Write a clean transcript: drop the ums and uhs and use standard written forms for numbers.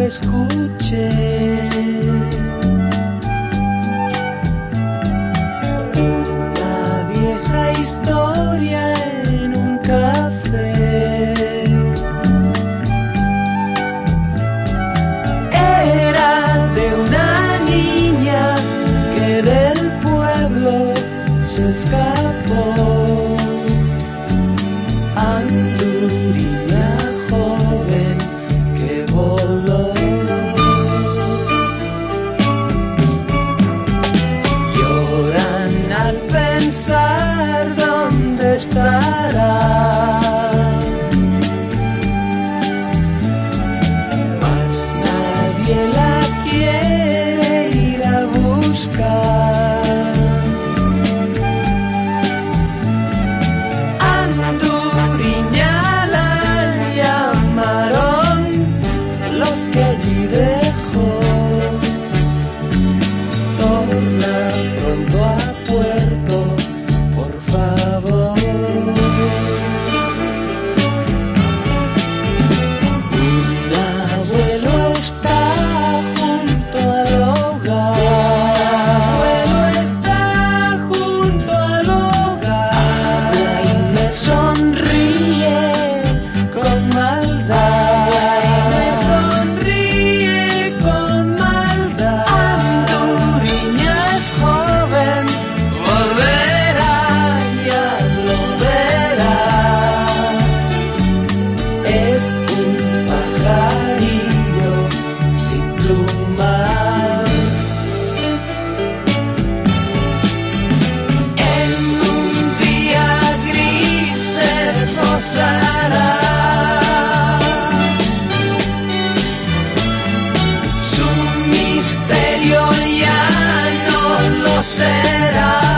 escuché una vieja historia en un café. Era de una niña que del pueblo se escapó. Anduriña joven que voló. Lloran al pensar dónde estará. Mas nadie la quiere ir a buscar. Anduriña la llamaron los que allí dejó. Torna pronto a puerto, por favor. Un abuelo está junto al hogar. Un abuelo está junto al hogar. Habla y me sonríe con maldad. Habla y me sonríe con maldad. Anduriña es joven, volverá, ya lo verá. Es un pajarillo sin plumar. En un día gris se posará. Su misterio ya no lo será.